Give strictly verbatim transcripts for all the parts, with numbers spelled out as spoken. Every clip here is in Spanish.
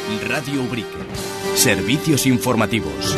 Radio Ubrique. Servicios informativos.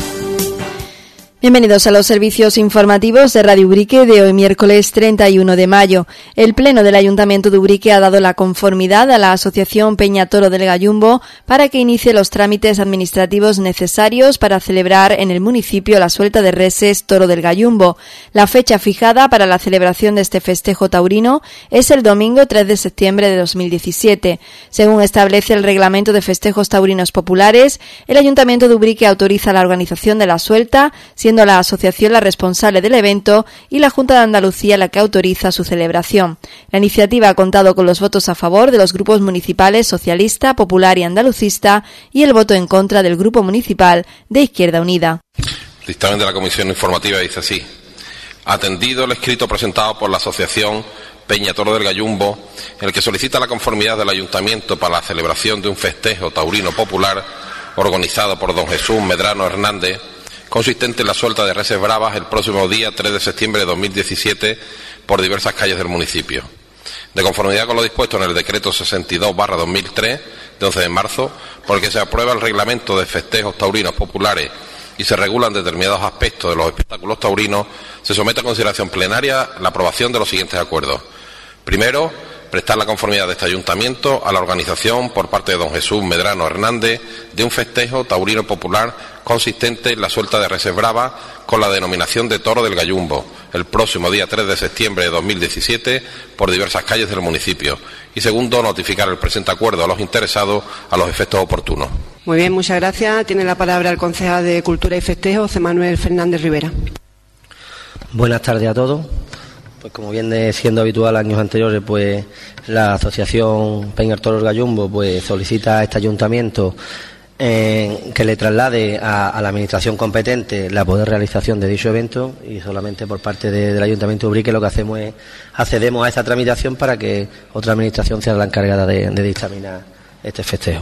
Bienvenidos a los servicios informativos de Radio Ubrique de hoy miércoles treinta y uno de mayo. El Pleno del Ayuntamiento de Ubrique ha dado la conformidad a la Asociación Peña Toro del Gallumbo para que inicie los trámites administrativos necesarios para celebrar en el municipio la suelta de reses Toro del Gallumbo. La fecha fijada para la celebración de este festejo taurino es el domingo tres de septiembre de dos mil diecisiete. Según establece el Reglamento de Festejos Taurinos Populares, el Ayuntamiento de Ubrique autoriza la organización de la suelta, siendo la asociación la responsable del evento y la Junta de Andalucía la que autoriza su celebración. La iniciativa ha contado con los votos a favor de los grupos municipales Socialista, Popular y Andalucista y el voto en contra del Grupo Municipal de Izquierda Unida. El dictamen de la Comisión Informativa dice así: atendido el escrito presentado por la Asociación Peña Toro del Gallumbo, en el que solicita la conformidad del Ayuntamiento para la celebración de un festejo taurino popular organizado por don Jesús Medrano Hernández, consistente en la suelta de reses bravas el próximo día tres de septiembre de dos mil diecisiete por diversas calles del municipio. De conformidad con lo dispuesto en el decreto sesenta y dos barra dos mil tres de once de marzo, por el que se aprueba el reglamento de festejos taurinos populares y se regulan determinados aspectos de los espectáculos taurinos, se somete a consideración plenaria la aprobación de los siguientes acuerdos. Primero, prestar la conformidad de este ayuntamiento a la organización por parte de don Jesús Medrano Hernández de un festejo taurino popular consistente en la suelta de reses bravas con la denominación de Toro del Gallumbo el próximo día tres de septiembre de dos mil diecisiete por diversas calles del municipio. Y segundo, notificar el presente acuerdo a los interesados a los efectos oportunos. Muy bien, muchas gracias. Tiene la palabra el concejal de Cultura y Festejos, José Manuel Fernández Rivera. Buenas tardes a todos. Pues como viene siendo habitual años anteriores, pues la Asociación Peña Toro del Gallumbo pues solicita a este ayuntamiento eh, que le traslade a, a la administración competente la poder realización de dicho evento, y solamente por parte de, del Ayuntamiento de Ubrique lo que hacemos es accedemos a esta tramitación para que otra administración sea la encargada de, de dictaminar este festejo.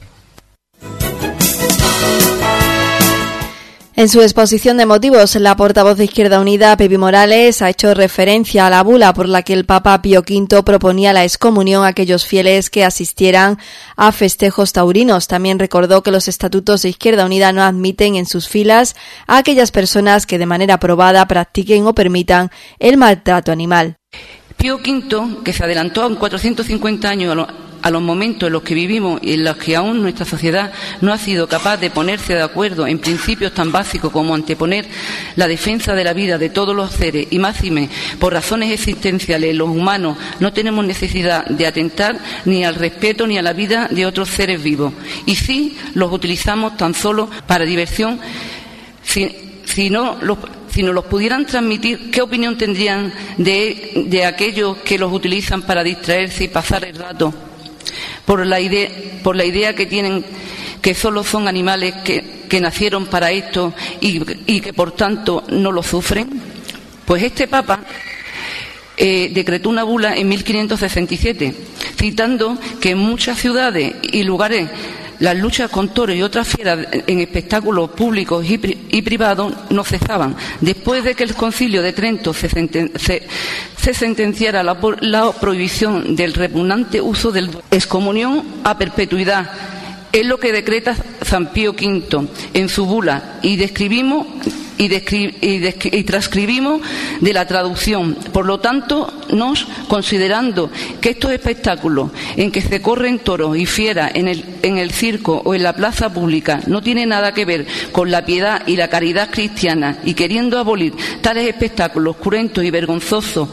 En su exposición de motivos, la portavoz de Izquierda Unida, Pepi Morales, ha hecho referencia a la bula por la que el Papa Pío quinto proponía la excomunión a aquellos fieles que asistieran a festejos taurinos. También recordó que los estatutos de Izquierda Unida no admiten en sus filas a aquellas personas que de manera probada practiquen o permitan el maltrato animal. Pío quinto, que se adelantó en cuatrocientos cincuenta años a los a los momentos en los que vivimos y en los que aún nuestra sociedad no ha sido capaz de ponerse de acuerdo en principios tan básicos como anteponer la defensa de la vida de todos los seres, y máxime por razones existenciales los humanos no tenemos necesidad de atentar ni al respeto ni a la vida de otros seres vivos, y sí los utilizamos tan solo para diversión. Si, si no los Si nos los pudieran transmitir, ¿qué opinión tendrían de, de aquellos que los utilizan para distraerse y pasar el rato? Por la idea, por la idea que tienen que solo son animales que, que nacieron para esto y, y que por tanto no lo sufren. Pues este Papa eh, decretó una bula en mil quinientos sesenta y siete, citando que en muchas ciudades y lugares las luchas con toros y otras fieras en espectáculos públicos y, pri y privados no cesaban. Después de que el Concilio de Trento se, senten se, se sentenciara la, la prohibición del repugnante uso del excomunión a perpetuidad, es lo que decreta San Pío quinto en su bula, y describimos y, descri y, descri y transcribimos de la traducción. Por lo tanto, nos considerando que estos espectáculos en que se corren toros y fieras en el, en el circo o en la plaza pública no tienen nada que ver con la piedad y la caridad cristiana, y queriendo abolir tales espectáculos cruentos y vergonzosos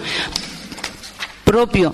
propios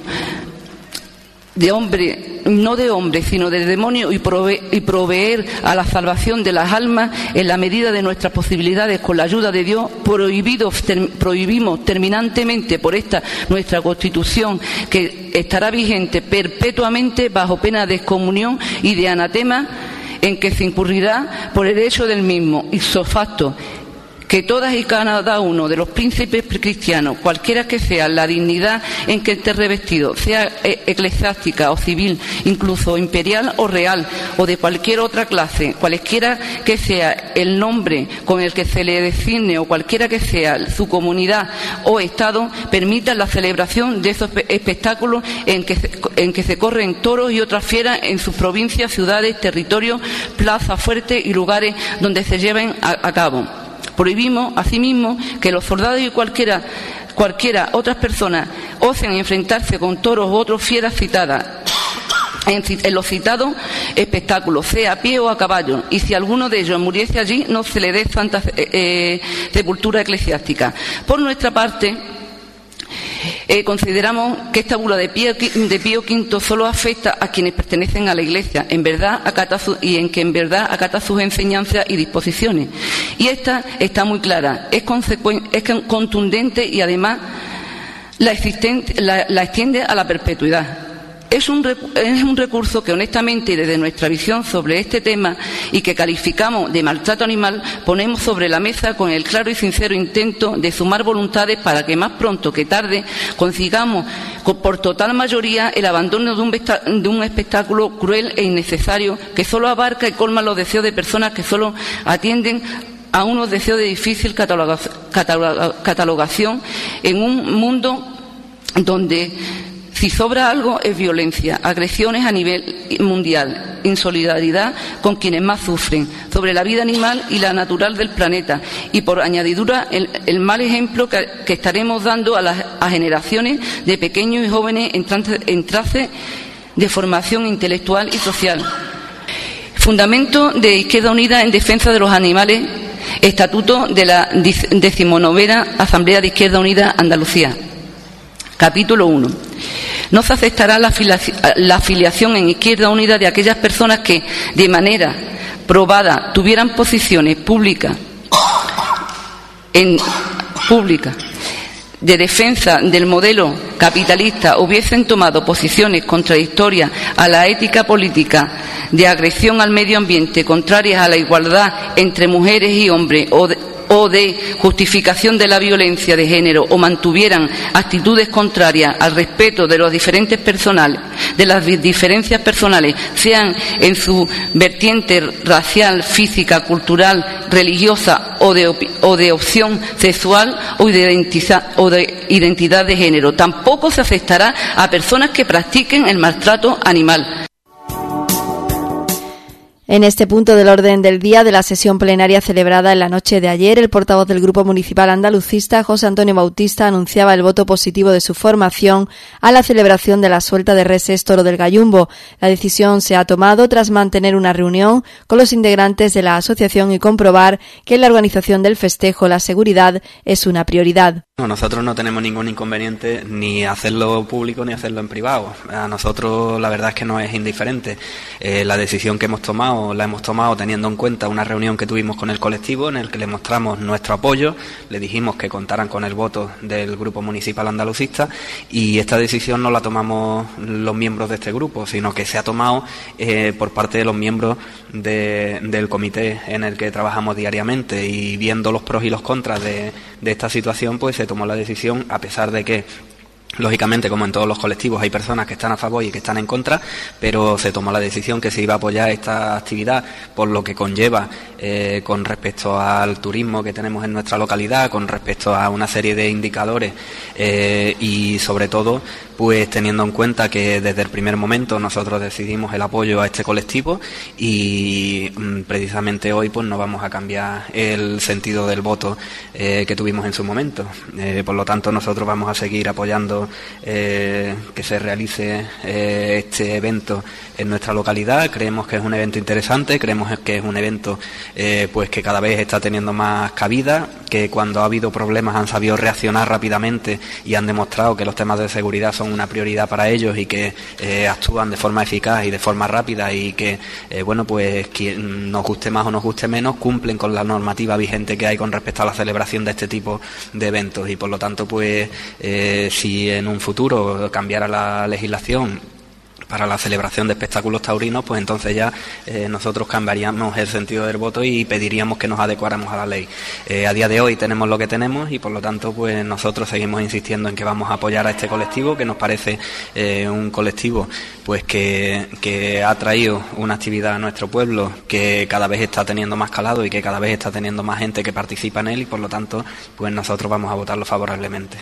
de hombre, no de hombre, sino del demonio, y, prove y proveer a la salvación de las almas en la medida de nuestras posibilidades con la ayuda de Dios, prohibidos, ter prohibimos terminantemente por esta nuestra Constitución, que estará vigente perpetuamente bajo pena de excomunión y de anatema, en que se incurrirá por el hecho del mismo, ipso facto, que todas y cada uno de los príncipes cristianos, cualquiera que sea la dignidad en que esté revestido, sea eclesiástica o civil, incluso imperial o real, o de cualquier otra clase, cualesquiera que sea el nombre con el que se le designe o cualquiera que sea su comunidad o estado, permitan la celebración de esos espectáculos en que, en que se corren toros y otras fieras en sus provincias, ciudades, territorios, plazas fuertes y lugares donde se lleven a, a cabo. Prohibimos, asimismo, que los soldados y cualquiera, cualquiera otras personas osen enfrentarse con toros u otras fieras citadas En, en los citados espectáculos, sea a pie o a caballo, y si alguno de ellos muriese allí, no se le dé santa eh, sepultura eclesiástica. Por nuestra parte, eh, consideramos que esta bula de Pío, de Pío quinto solo afecta a quienes pertenecen a la Iglesia, en verdad acata su, y en que en verdad acata sus enseñanzas y disposiciones. Y esta está muy clara, es, es contundente y además la, la, la extiende a la perpetuidad. Es un, es un recurso que honestamente y desde nuestra visión sobre este tema y que calificamos de maltrato animal ponemos sobre la mesa con el claro y sincero intento de sumar voluntades para que más pronto que tarde consigamos por total mayoría el abandono de un, de un espectáculo cruel e innecesario que solo abarca y colma los deseos de personas que solo atienden a unos deseos de difícil catalogación en un mundo donde si sobra algo es violencia, agresiones a nivel mundial, insolidaridad con quienes más sufren, sobre la vida animal y la natural del planeta, y por añadidura el, el mal ejemplo que, que estaremos dando a las a generaciones de pequeños y jóvenes en trance, en trance de formación intelectual y social. Fundamento de Izquierda Unida en defensa de los animales, Estatuto de la decimonovena Asamblea de Izquierda Unida Andalucía. Capítulo uno. No se aceptará la, la afiliación en Izquierda Unida de aquellas personas que, de manera probada, tuvieran posiciones públicas en pública de defensa del modelo capitalista, hubiesen tomado posiciones contradictorias a la ética política, de agresión al medio ambiente, contrarias a la igualdad entre mujeres y hombres, o de, o de justificación de la violencia de género, o mantuvieran actitudes contrarias al respeto de los diferentes personales, de las diferencias personales, sean en su vertiente racial, física, cultural, religiosa o de, o de opción sexual o de, identidad, o de identidad de género. Tampoco se aceptará a personas que practiquen el maltrato animal. En este punto del orden del día de la sesión plenaria celebrada en la noche de ayer, el portavoz del Grupo Municipal Andalucista, José Antonio Bautista, anunciaba el voto positivo de su formación a la celebración de la suelta de reses Toro del Gallumbo. La decisión se ha tomado tras mantener una reunión con los integrantes de la asociación y comprobar que en la organización del festejo la seguridad es una prioridad. No, nosotros no tenemos ningún inconveniente ni hacerlo público ni hacerlo en privado. A nosotros la verdad es que no es indiferente. Eh, la decisión que hemos tomado la hemos tomado teniendo en cuenta una reunión que tuvimos con el colectivo en el que le mostramos nuestro apoyo, le dijimos que contaran con el voto del Grupo Municipal Andalucista, y esta decisión no la tomamos los miembros de este grupo, sino que se ha tomado eh, por parte de los miembros de, del comité en el que trabajamos diariamente, y viendo los pros y los contras de, de esta situación, pues se tomó la decisión, a pesar de que lógicamente, como en todos los colectivos, hay personas que están a favor y que están en contra, pero se tomó la decisión que se iba a apoyar esta actividad por lo que conlleva eh, con respecto al turismo que tenemos en nuestra localidad, con respecto a una serie de indicadores eh, y sobre todo pues teniendo en cuenta que desde el primer momento nosotros decidimos el apoyo a este colectivo, y mm, precisamente hoy pues no vamos a cambiar el sentido del voto eh, que tuvimos en su momento. Eh, por lo tanto, nosotros vamos a seguir apoyando eh, que se realice eh, este evento en nuestra localidad. Creemos que es un evento interesante, creemos que es un evento eh, pues que cada vez está teniendo más cabida, que cuando ha habido problemas han sabido reaccionar rápidamente y han demostrado que los temas de seguridad son una prioridad para ellos, y que eh, actúan de forma eficaz y de forma rápida, y que eh, bueno pues quien nos guste más o nos guste menos, cumplen con la normativa vigente que hay con respecto a la celebración de este tipo de eventos. Y por lo tanto pues eh, si en un futuro cambiara la legislación para la celebración de espectáculos taurinos, pues entonces ya eh, nosotros cambiaríamos el sentido del voto y pediríamos que nos adecuáramos a la ley. Eh, a día de hoy tenemos lo que tenemos y por lo tanto pues nosotros seguimos insistiendo en que vamos a apoyar a este colectivo, que nos parece eh, un colectivo pues que, que ha traído una actividad a nuestro pueblo que cada vez está teniendo más calado y que cada vez está teniendo más gente que participa en él, y por lo tanto pues nosotros vamos a votarlo favorablemente.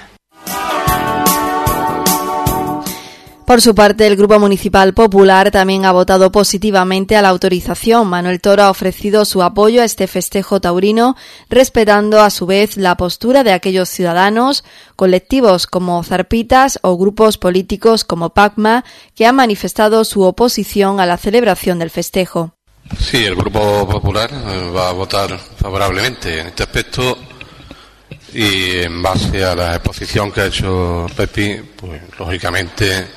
Por su parte, el Grupo Municipal Popular también ha votado positivamente a la autorización. Manuel Toro ha ofrecido su apoyo a este festejo taurino, respetando a su vez la postura de aquellos ciudadanos, colectivos como Zarpitas o grupos políticos como Pacma, que han manifestado su oposición a la celebración del festejo. Sí, el Grupo Popular va a votar favorablemente en este aspecto, y en base a la exposición que ha hecho Pepi, pues lógicamente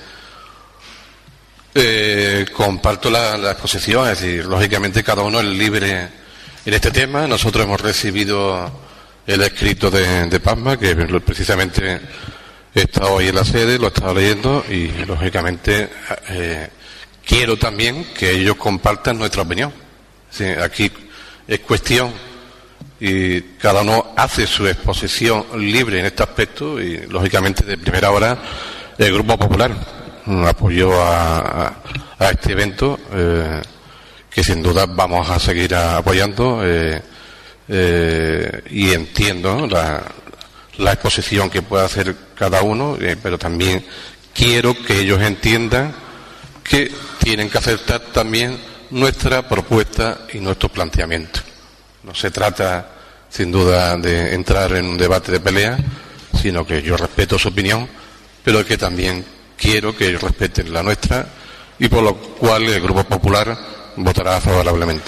Eh, comparto la, la exposición, es decir, lógicamente cada uno es libre en este tema. Nosotros hemos recibido el escrito de, de Pacma, que precisamente he estado hoy en la sede, lo he estado leyendo, y lógicamente eh, quiero también que ellos compartan nuestra opinión. Sí, aquí es cuestión, y cada uno hace su exposición libre en este aspecto, y lógicamente de primera hora el Grupo Popular apoyó a, a, a este evento, eh, que sin duda vamos a seguir a, apoyando, eh, eh, y entiendo, ¿no?, la, la exposición que pueda hacer cada uno, eh, pero también quiero que ellos entiendan que tienen que aceptar también nuestra propuesta y nuestros planteamientos. No se trata sin duda de entrar en un debate de pelea, sino que yo respeto su opinión, pero que también quiero que ellos respeten la nuestra, y por lo cual el Grupo Popular votará favorablemente.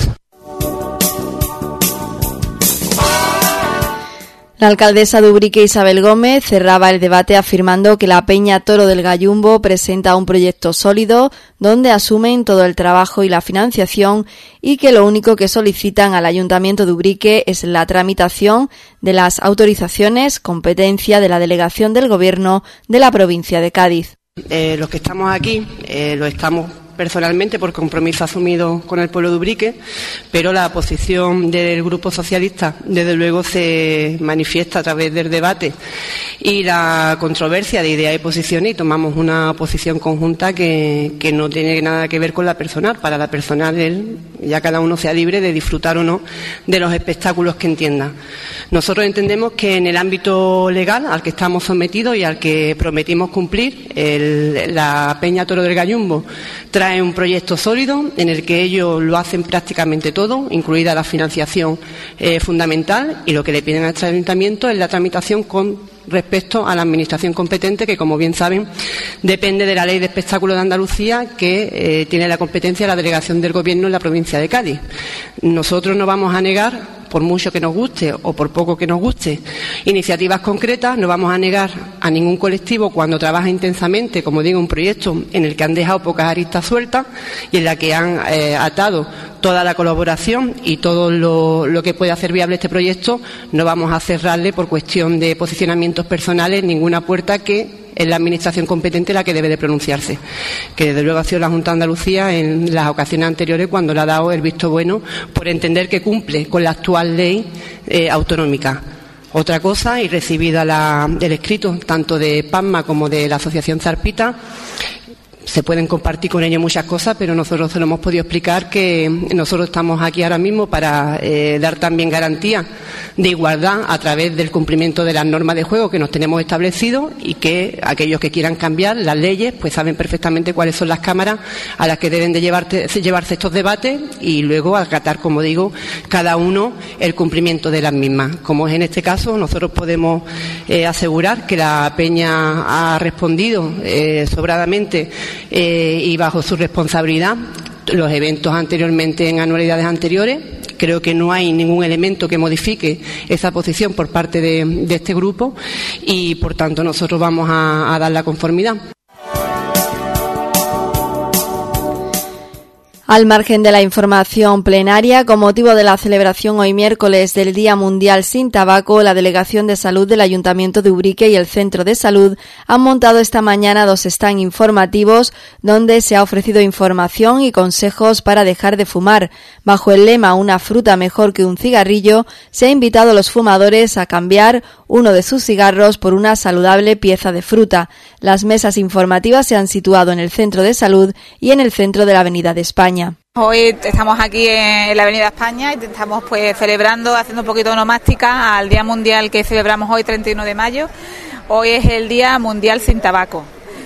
La alcaldesa de Ubrique, Isabel Gómez, cerraba el debate afirmando que la Peña Toro del Gallumbo presenta un proyecto sólido donde asumen todo el trabajo y la financiación, y que lo único que solicitan al Ayuntamiento de Ubrique es la tramitación de las autorizaciones, competencia de la Delegación del Gobierno de la provincia de Cádiz. Eh, los que estamos aquí eh, lo estamos personalmente por compromiso asumido con el pueblo de Ubrique, pero la posición del Grupo Socialista desde luego se manifiesta a través del debate y la controversia de ideas y posiciones, y tomamos una posición conjunta que, que no tiene nada que ver con la personal. Para la personal, él, ya cada uno sea libre de disfrutar o no de los espectáculos que entienda. Nosotros entendemos que en el ámbito legal al que estamos sometidos y al que prometimos cumplir, el, la Peña Toro del Gallumbo trae un proyecto sólido en el que ellos lo hacen prácticamente todo, incluida la financiación eh, fundamental, y lo que le piden a este ayuntamiento es la tramitación con respecto a la administración competente, que como bien saben depende de la Ley de Espectáculos de Andalucía, que eh, tiene la competencia de la Delegación del Gobierno en la provincia de Cádiz. Nosotros no vamos a negar, por mucho que nos guste o por poco que nos guste, iniciativas concretas. No vamos a negar a ningún colectivo cuando trabaja intensamente, como digo, un proyecto en el que han dejado pocas aristas sueltas y en la que han eh, atado toda la colaboración y todo lo, lo que puede hacer viable este proyecto. No vamos a cerrarle por cuestión de posicionamientos personales ninguna puerta, que es la administración competente la que debe de pronunciarse, que desde luego ha sido la Junta de Andalucía en las ocasiones anteriores cuando le ha dado el visto bueno por entender que cumple con la actual ley eh, autonómica. Otra cosa, y recibida la, el escrito tanto de Pacma como de la Asociación Zarpita, se pueden compartir con ellos muchas cosas, pero nosotros se lo hemos podido explicar que nosotros estamos aquí ahora mismo para eh, dar también garantía de igualdad a través del cumplimiento de las normas de juego que nos tenemos establecido, y que aquellos que quieran cambiar las leyes pues saben perfectamente cuáles son las cámaras a las que deben de llevarte, llevarse estos debates, y luego acatar, como digo, cada uno el cumplimiento de las mismas. Como es en este caso, nosotros podemos eh, asegurar que la Peña ha respondido eh, sobradamente Eh, y bajo su responsabilidad los eventos anteriormente en anualidades anteriores. Creo que no hay ningún elemento que modifique esa posición por parte de, de este grupo, y por tanto nosotros vamos a, a dar la conformidad. Al margen de la información plenaria, con motivo de la celebración hoy miércoles del Día Mundial sin Tabaco, la Delegación de Salud del Ayuntamiento de Ubrique y el Centro de Salud han montado esta mañana dos stands informativos donde se ha ofrecido información y consejos para dejar de fumar. Bajo el lema "Una fruta mejor que un cigarrillo", se ha invitado a los fumadores a cambiar uno de sus cigarros por una saludable pieza de fruta. Las mesas informativas se han situado en el Centro de Salud y en el centro de la Avenida de España. Hoy estamos aquí en la Avenida España y estamos pues celebrando, haciendo un poquito de onomástica al Día Mundial que celebramos hoy, treinta y uno de mayo. Hoy es el Día Mundial sin Tabaco.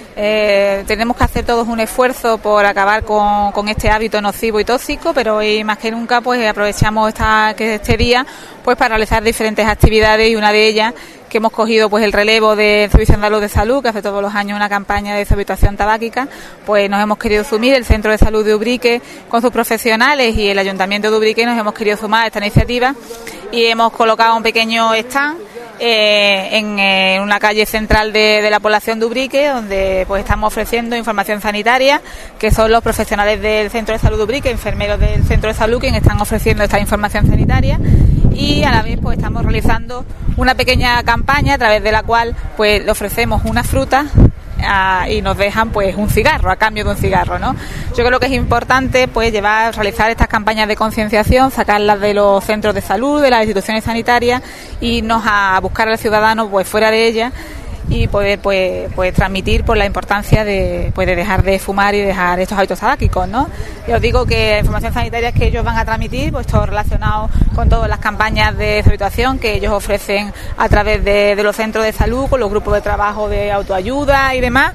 Eh, tenemos que hacer todos un esfuerzo por acabar con, con este hábito nocivo y tóxico, pero hoy más que nunca pues aprovechamos esta, que este día pues para realizar diferentes actividades, y una de ellas que hemos cogido pues el relevo del Servicio Andaluz de Salud, que hace todos los años una campaña de deshabituación tabáquica. Pues nos hemos querido sumir, el Centro de Salud de Ubrique con sus profesionales y el Ayuntamiento de Ubrique nos hemos querido sumar a esta iniciativa y hemos colocado un pequeño stand eh, en, eh, en una calle central de, de la población de Ubrique, donde pues estamos ofreciendo información sanitaria, que son los profesionales del Centro de Salud de Ubrique, enfermeros del Centro de Salud, quienes están ofreciendo esta información sanitaria, y a la vez pues estamos realizando una pequeña campaña a través de la cual pues le ofrecemos una fruta a, y nos dejan pues un cigarro a cambio de un cigarro, ¿no? Yo creo que es importante pues llevar, realizar estas campañas de concienciación, sacarlas de los centros de salud, de las instituciones sanitarias, y irnos a buscar al ciudadano pues fuera de ellas y poder pues pues transmitir por la importancia de pues de dejar de fumar y dejar estos hábitos tabáquicos, ¿no? Yo os digo que la información sanitaria que ellos van a transmitir, pues todo relacionado con todas las campañas de deshabituación que ellos ofrecen a través de, de los centros de salud, con los grupos de trabajo de autoayuda y demás,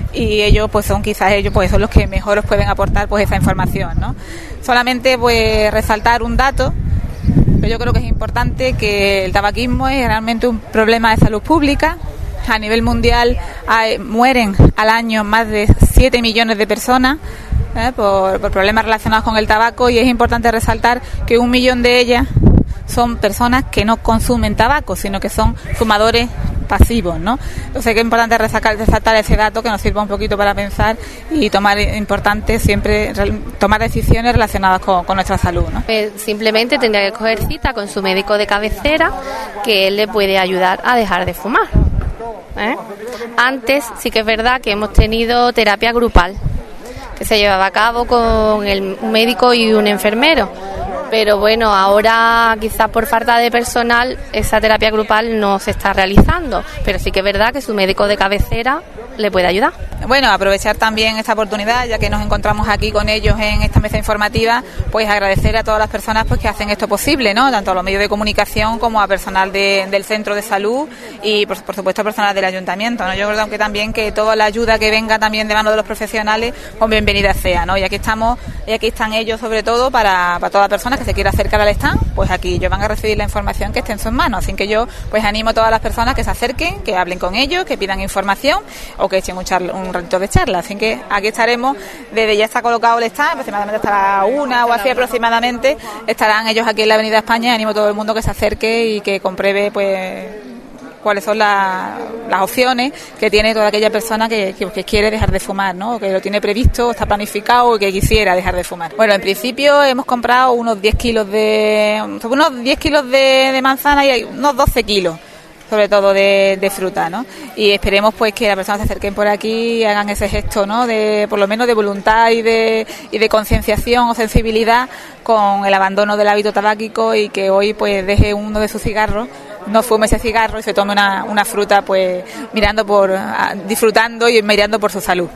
y ellos pues son quizás ellos pues son los que mejor os pueden aportar pues esa información, ¿no? Solamente pues resaltar un dato. Pero yo creo que es importante, que el tabaquismo es realmente un problema de salud pública. A nivel mundial hay, mueren al año más de siete millones de personas ¿eh? por, por problemas relacionados con el tabaco, y es importante resaltar que un millón de ellas son personas que no consumen tabaco, sino que son fumadores pasivos, ¿no? Entonces que es importante resaltar, resaltar ese dato, que nos sirva un poquito para pensar y tomar importante siempre tomar decisiones relacionadas con, con nuestra salud, ¿no? Pues simplemente tendría que coger cita con su médico de cabecera, que él le puede ayudar a dejar de fumar. ¿Eh? Antes sí que es verdad que hemos tenido terapia grupal que se llevaba a cabo con el un médico y un enfermero, pero bueno, ahora quizás por falta de personal esa terapia grupal no se está realizando, pero sí que es verdad que su médico de cabecera le puede ayudar. Bueno, aprovechar también esta oportunidad, ya que nos encontramos aquí con ellos en esta mesa informativa, pues agradecer a todas las personas pues que hacen esto posible, ¿no? Tanto a los medios de comunicación como a personal de, del centro de salud y por, por supuesto a personal del ayuntamiento, ¿no? Yo creo que también que toda la ayuda que venga también de mano de los profesionales, pues bienvenida sea, ¿no? Y aquí estamos, y aquí están ellos sobre todo para, para toda persona que se quiera acercar al stand, pues aquí ellos van a recibir la información que esté en sus manos, así que yo pues animo a todas las personas que se acerquen, que hablen con ellos, que pidan información o que echen un, charla, un ratito de charla, así que aquí estaremos, desde ya está colocado el stand, aproximadamente hasta la una o así aproximadamente, estarán ellos aquí en la Avenida España, y animo a todo el mundo que se acerque y que compruebe pues cuáles son la, las opciones que tiene toda aquella persona que, que, que quiere dejar de fumar, ¿no? O que lo tiene previsto, está planificado y que quisiera dejar de fumar. Bueno, en principio hemos comprado unos diez kilos de unos diez kilos de, de manzana y unos doce kilos sobre todo de, de fruta, ¿no? Y esperemos pues que las personas se acerquen por aquí y hagan ese gesto, ¿no? De por lo menos de voluntad y de y de concienciación o sensibilidad con el abandono del hábito tabáquico, y que hoy pues deje uno de sus cigarros, no fume ese cigarro y se tome una, una fruta pues mirando por disfrutando y mirando por su salud.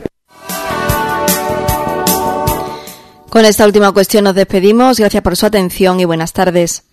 Con esta última cuestión nos despedimos. Gracias por su atención y buenas tardes.